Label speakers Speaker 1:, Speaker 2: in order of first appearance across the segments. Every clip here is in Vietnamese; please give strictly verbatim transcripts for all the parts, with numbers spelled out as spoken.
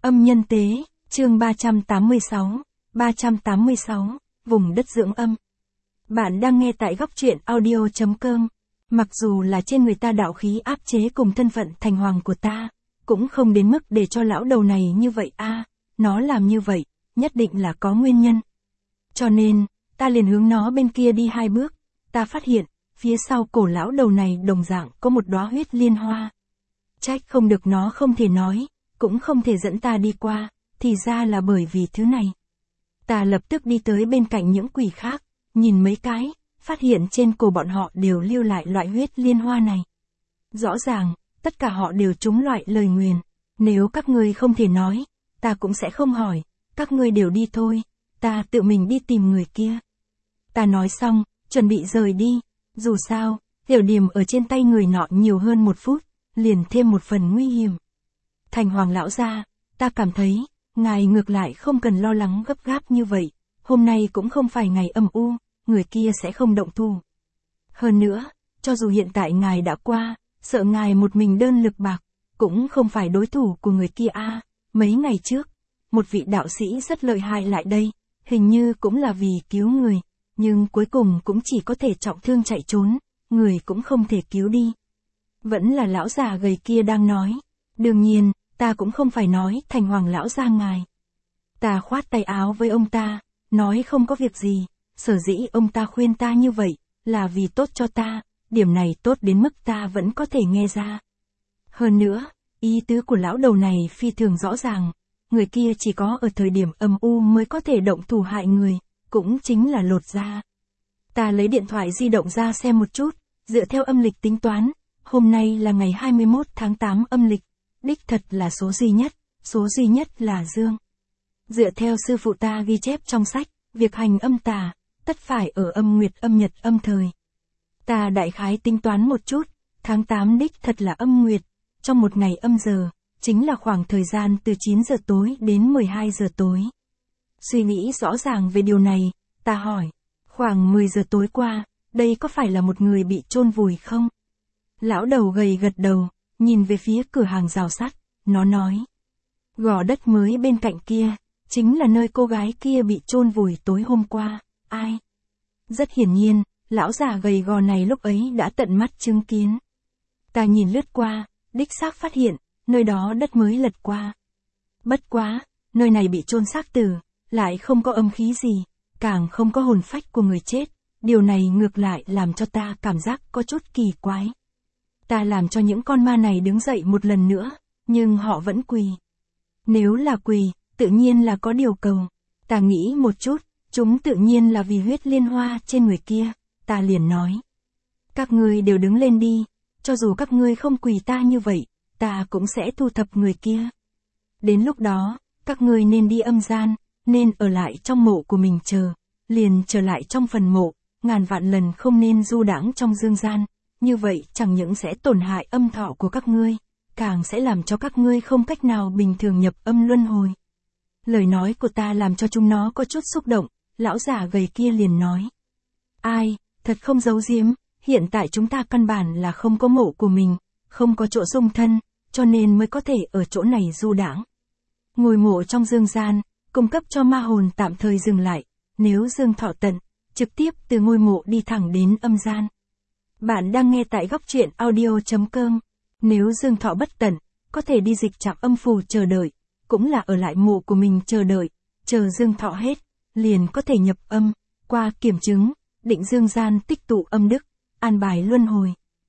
Speaker 1: Âm nhân tế, chương ba trăm tám mươi sáu, ba trăm tám mươi sáu, vùng đất dưỡng âm. Bạn đang nghe tại góc truyện audio chấm com. Mặc dù là trên người ta đạo khí áp chế cùng thân phận thành hoàng của ta, cũng không đến mức để cho lão đầu này như vậy a, nó làm như vậy, nhất định là có nguyên nhân. Cho nên, ta liền hướng nó bên kia đi hai bước, ta phát hiện, phía sau cổ lão đầu này đồng dạng có một đóa huyết liên hoa. Trách không được nó không thể nói, cũng không thể dẫn ta đi qua, thì ra là bởi vì thứ này. Ta lập tức đi tới bên cạnh những quỷ khác, nhìn mấy cái, phát hiện trên cổ bọn họ đều lưu lại loại huyết liên hoa này. Rõ ràng, tất cả họ đều trúng loại lời nguyền. Nếu các ngươi không thể nói, ta cũng sẽ không hỏi, các ngươi đều đi thôi, ta tự mình đi tìm người kia. Ta nói xong, chuẩn bị rời đi, dù sao, tiểu điểm ở trên tay người nọ nhiều hơn một phút, liền thêm một phần nguy hiểm. Thành hoàng lão gia, ta cảm thấy, ngài ngược lại không cần lo lắng gấp gáp như vậy, hôm nay cũng không phải ngày âm u, người kia sẽ không động thủ. Hơn nữa, cho dù hiện tại ngài đã qua, sợ ngài một mình đơn lực bạc, cũng không phải đối thủ của người kia a. Mấy ngày trước, một vị đạo sĩ rất lợi hại lại đây, hình như cũng là vì cứu người, nhưng cuối cùng cũng chỉ có thể trọng thương chạy trốn, người cũng không thể cứu đi. Vẫn là lão già gầy kia đang nói, đương nhiên, ta cũng không phải nói thành hoàng lão gia ngài. Ta khoát tay áo với ông ta, nói không có việc gì, sở dĩ ông ta khuyên ta như vậy, là vì tốt cho ta, điểm này tốt đến mức ta vẫn có thể nghe ra. Hơn nữa, ý tứ của lão đầu này phi thường rõ ràng, người kia chỉ có ở thời điểm âm u mới có thể động thủ hại người, cũng chính là lột da. Ta lấy điện thoại di động ra xem một chút, dựa theo âm lịch tính toán, hôm nay là ngày hai mươi mốt tháng tám âm lịch, đích thật là số duy nhất, số duy nhất là dương. Dựa theo sư phụ ta ghi chép trong sách, việc hành âm tà, tất phải ở âm nguyệt âm nhật âm thời. Ta đại khái tính toán một chút, tháng tám đích thật là âm nguyệt, trong một ngày âm giờ, chính là khoảng thời gian từ chín giờ tối đến mười hai giờ tối. Suy nghĩ rõ ràng về điều này, ta hỏi, khoảng mười giờ tối qua, đây có phải là một người bị chôn vùi không? Lão đầu gầy gật đầu, nhìn về phía cửa hàng rào sắt, nó nói. Gò đất mới bên cạnh kia, chính là nơi cô gái kia bị chôn vùi tối hôm qua, ai? Rất hiển nhiên, lão già gầy gò này lúc ấy đã tận mắt chứng kiến. Ta nhìn lướt qua, đích xác phát hiện, nơi đó đất mới lật qua. Bất quá, nơi này bị chôn xác tử, lại không có âm khí gì, càng không có hồn phách của người chết, điều này ngược lại làm cho ta cảm giác có chút kỳ quái. Ta làm cho những con ma này đứng dậy một lần nữa, nhưng họ vẫn quỳ. Nếu là quỳ, tự nhiên là có điều cầu. Ta nghĩ một chút, chúng tự nhiên là vì huyết liên hoa trên người kia, ta liền nói. Các ngươi đều đứng lên đi, cho dù các ngươi không quỳ ta như vậy, ta cũng sẽ thu thập người kia. Đến lúc đó, các ngươi nên đi âm gian, nên ở lại trong mộ của mình chờ, liền trở lại trong phần mộ, ngàn vạn lần không nên du đãng trong dương gian. Như vậy chẳng những sẽ tổn hại âm thọ của các ngươi, càng sẽ làm cho các ngươi không cách nào bình thường nhập âm luân hồi. Lời nói của ta làm cho chúng nó có chút xúc động, lão già gầy kia liền nói. Ai, thật không giấu giếm, hiện tại chúng ta căn bản là không có mộ của mình, không có chỗ dung thân, cho nên mới có thể ở chỗ này du đãng. Ngôi mộ trong dương gian, cung cấp cho ma hồn tạm thời dừng lại, nếu dương thọ tận, trực tiếp từ ngôi mộ đi thẳng đến âm gian. Bạn đang nghe tại góc truyện audio chấm com. Nếu dương thọ bất tận, có thể đi dịch trạm âm phù chờ đợi, cũng là ở lại mộ của mình chờ đợi, chờ dương thọ hết, liền có thể nhập âm, qua kiểm chứng, định dương gian tích tụ âm đức, an bài luân hồi.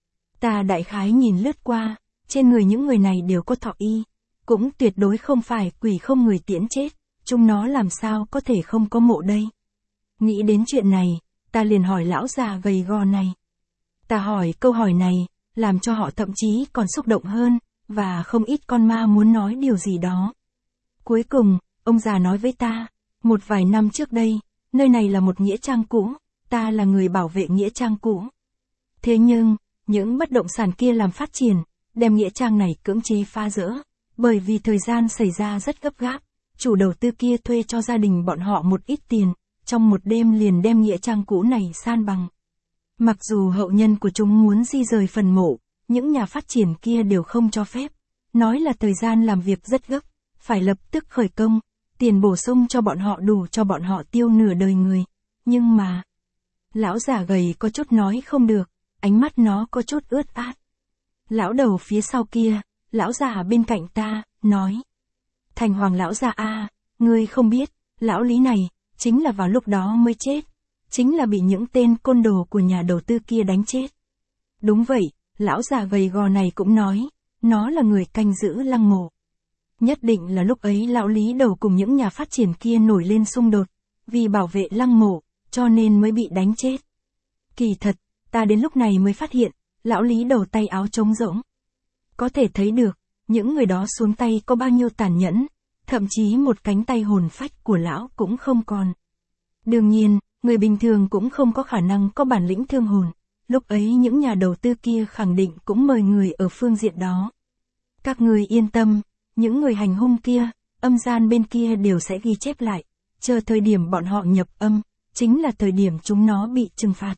Speaker 1: Ta đại khái nhìn lướt qua, trên người những người này đều có thọ y, cũng tuyệt đối không phải quỷ không người tiễn chết, chúng nó làm sao có thể không có mộ đây. Nghĩ đến chuyện này, ta liền hỏi lão già gầy gò này. Ta hỏi câu hỏi này, làm cho họ thậm chí còn xúc động hơn, và không ít con ma muốn nói điều gì đó. Cuối cùng, ông già nói với ta, một vài năm trước đây, nơi này là một nghĩa trang cũ, ta là người bảo vệ nghĩa trang cũ. Thế nhưng, những bất động sản kia làm phát triển, đem nghĩa trang này cưỡng chế phá rỡ, bởi vì thời gian xảy ra rất gấp gáp, chủ đầu tư kia thuê cho gia đình bọn họ một ít tiền, trong một đêm liền đem nghĩa trang cũ này san bằng. Mặc dù hậu nhân của chúng muốn di rời phần mộ, những nhà phát triển kia đều không cho phép, nói là thời gian làm việc rất gấp, phải lập tức khởi công, tiền bổ sung cho bọn họ đủ cho bọn họ tiêu nửa đời người. Nhưng mà, lão già gầy có chút nói không được, ánh mắt nó có chút ướt át. Lão đầu phía sau kia, lão già bên cạnh ta, nói. Thành Hoàng lão già a, ngươi không biết, lão Lý này, chính là vào lúc đó mới chết. Chính là bị những tên côn đồ của nhà đầu tư kia đánh chết. Đúng vậy, lão già gầy gò này cũng nói, nó là người canh giữ lăng mộ. Nhất định là lúc ấy lão Lý đầu cùng những nhà phát triển kia nổi lên xung đột, vì bảo vệ lăng mộ, cho nên mới bị đánh chết. Kỳ thật, ta đến lúc này mới phát hiện, lão Lý đầu tay áo trống rỗng. Có thể thấy được, những người đó xuống tay có bao nhiêu tàn nhẫn, thậm chí một cánh tay hồn phách của lão cũng không còn. Đương nhiên, người bình thường cũng không có khả năng có bản lĩnh thương hồn, lúc ấy những nhà đầu tư kia khẳng định cũng mời người ở phương diện đó. Các người yên tâm, những người hành hung kia, âm gian bên kia đều sẽ ghi chép lại, chờ thời điểm bọn họ nhập âm, chính là thời điểm chúng nó bị trừng phạt.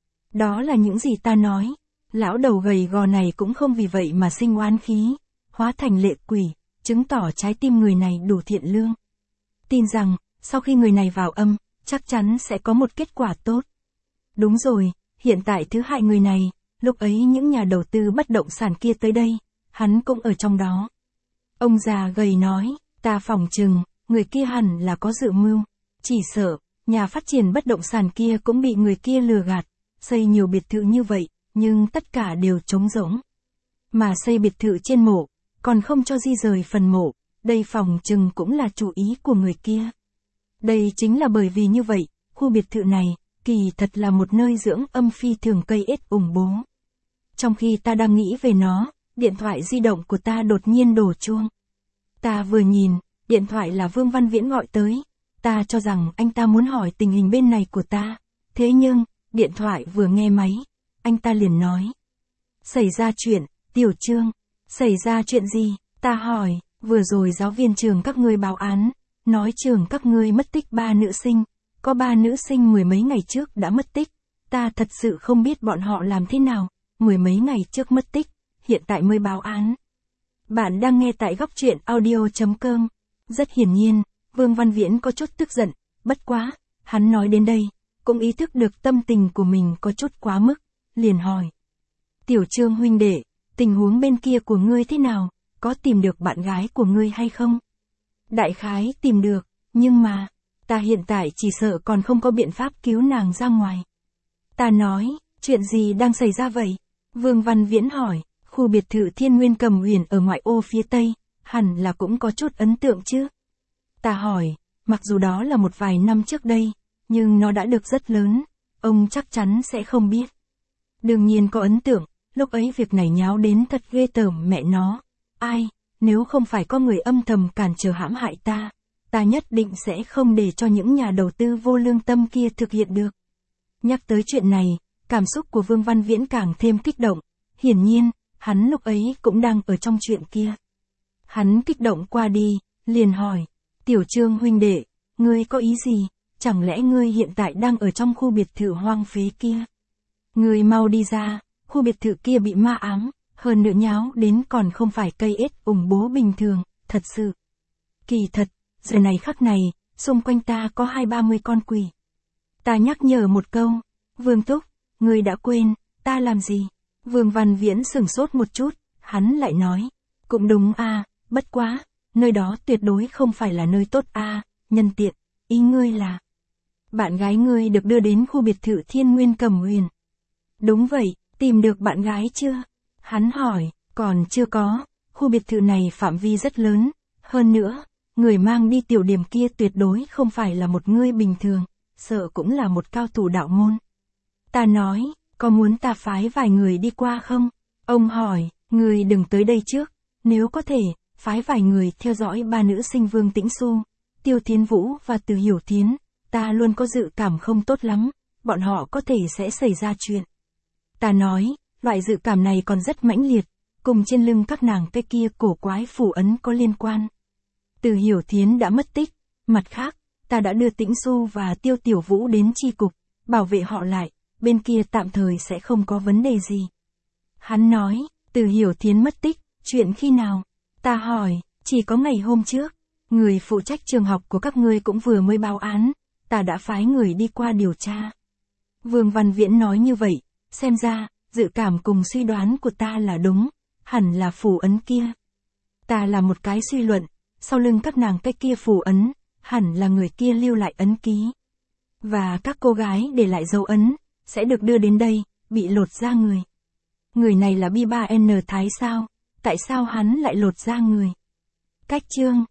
Speaker 1: Đó là những gì ta nói, lão đầu gầy gò này cũng không vì vậy mà sinh oán khí, hóa thành lệ quỷ, chứng tỏ trái tim người này đủ thiện lương. Tin rằng, sau khi người này vào âm, chắc chắn sẽ có một kết quả tốt. Đúng rồi, hiện tại thứ hại người này, lúc ấy những nhà đầu tư bất động sản kia tới đây, hắn cũng ở trong đó. Ông già gầy nói, ta phỏng chừng, người kia hẳn là có dự mưu, chỉ sợ, nhà phát triển bất động sản kia cũng bị người kia lừa gạt, xây nhiều biệt thự như vậy, nhưng tất cả đều trống rỗng. Mà xây biệt thự trên mộ, còn không cho di rời phần mộ, đây phỏng chừng cũng là chủ ý của người kia. Đây chính là bởi vì như vậy, khu biệt thự này, kỳ thật là một nơi dưỡng âm phi thường cây ết ủng bố. Trong khi ta đang nghĩ về nó, điện thoại di động của ta đột nhiên đổ chuông. Ta vừa nhìn, điện thoại là Vương Văn Viễn gọi tới, ta cho rằng anh ta muốn hỏi tình hình bên này của ta. Thế nhưng, điện thoại vừa nghe máy, anh ta liền nói. Xảy ra chuyện, Tiểu Trương, xảy ra chuyện gì? Ta hỏi, vừa rồi giáo viên trường các ngươi báo án, nói trường các ngươi mất tích ba nữ sinh, có ba nữ sinh mười mấy ngày trước đã mất tích, ta thật sự không biết bọn họ làm thế nào, mười mấy ngày trước mất tích, hiện tại mới báo án. Bạn đang nghe tại góc truyện audio chấm com. Rất hiển nhiên, Vương Văn Viễn có chút tức giận, bất quá, hắn nói đến đây, cũng ý thức được tâm tình của mình có chút quá mức, liền hỏi. Tiểu Trương huynh đệ, tình huống bên kia của ngươi thế nào, có tìm được bạn gái của ngươi hay không? Đại khái tìm được, nhưng mà, ta hiện tại chỉ sợ còn không có biện pháp cứu nàng ra ngoài. Ta nói, chuyện gì đang xảy ra vậy? Vương Văn Viễn hỏi, khu biệt thự Thiên Nguyên Cầm Huyền ở ngoại ô phía Tây, hẳn là cũng có chút ấn tượng chứ? Ta hỏi, mặc dù đó là một vài năm trước đây, nhưng nó đã được rất lớn, ông chắc chắn sẽ không biết. Đương nhiên có ấn tượng, lúc ấy việc này nháo đến thật ghê tởm mẹ nó. Ai, nếu không phải có người âm thầm cản trở hãm hại ta, ta nhất định sẽ không để cho những nhà đầu tư vô lương tâm kia thực hiện được. Nhắc tới chuyện này, cảm xúc của Vương Văn Viễn càng thêm kích động, hiển nhiên, hắn lúc ấy cũng đang ở trong chuyện kia. Hắn kích động qua đi, liền hỏi, Tiểu Trương huynh đệ, ngươi có ý gì, chẳng lẽ ngươi hiện tại đang ở trong khu biệt thự hoang phế kia? Ngươi mau đi ra, khu biệt thự kia bị ma ám, hơn nữa nháo đến còn không phải cây ết ủng bố bình thường, thật sự. Kỳ thật, giờ này khắc này, xung quanh ta có hai ba mươi con quỷ. Ta nhắc nhở một câu, Vương Thúc, ngươi đã quên, ta làm gì? Vương Văn Viễn sửng sốt một chút, hắn lại nói, cũng đúng a, bất quá, nơi đó tuyệt đối không phải là nơi tốt a, nhân tiện, ý ngươi là, bạn gái ngươi được đưa đến khu biệt thự Thiên Nguyên Cầm Huyền. Đúng vậy, tìm được bạn gái chưa? Hắn hỏi, còn chưa có, khu biệt thự này phạm vi rất lớn, hơn nữa, người mang đi tiểu điểm kia tuyệt đối không phải là một người bình thường, sợ cũng là một cao thủ đạo môn. Ta nói, có muốn ta phái vài người đi qua không? Ông hỏi, người đừng tới đây trước, nếu có thể, phái vài người theo dõi ba nữ sinh Vương Tĩnh Xu, Tiêu Thiến Vũ và Từ Hiểu Thiến, ta luôn có dự cảm không tốt lắm, bọn họ có thể sẽ xảy ra chuyện. Ta nói, loại dự cảm này còn rất mãnh liệt, cùng trên lưng các nàng cái kia cổ quái phủ ấn có liên quan. Từ Hiểu Thiến đã mất tích, mặt khác, ta đã đưa Tĩnh Xu và Tiêu Tiểu Vũ đến chi cục, bảo vệ họ lại, bên kia tạm thời sẽ không có vấn đề gì. Hắn nói, Từ Hiểu Thiến mất tích, chuyện khi nào? Ta hỏi, chỉ có ngày hôm trước, Người phụ trách trường học của các ngươi cũng vừa mới báo án, ta đã phái người đi qua điều tra. Vương Văn Viễn nói như vậy, xem ra, dự cảm cùng suy đoán của ta là đúng, hẳn là phù ấn kia. Ta là một cái suy luận, sau lưng các nàng cái kia phù ấn, hẳn là người kia lưu lại ấn ký. Và các cô gái để lại dấu ấn, sẽ được đưa đến đây, bị lột da người. Người này là Bi ba N Thái sao? Tại sao hắn lại lột da người? Cách chương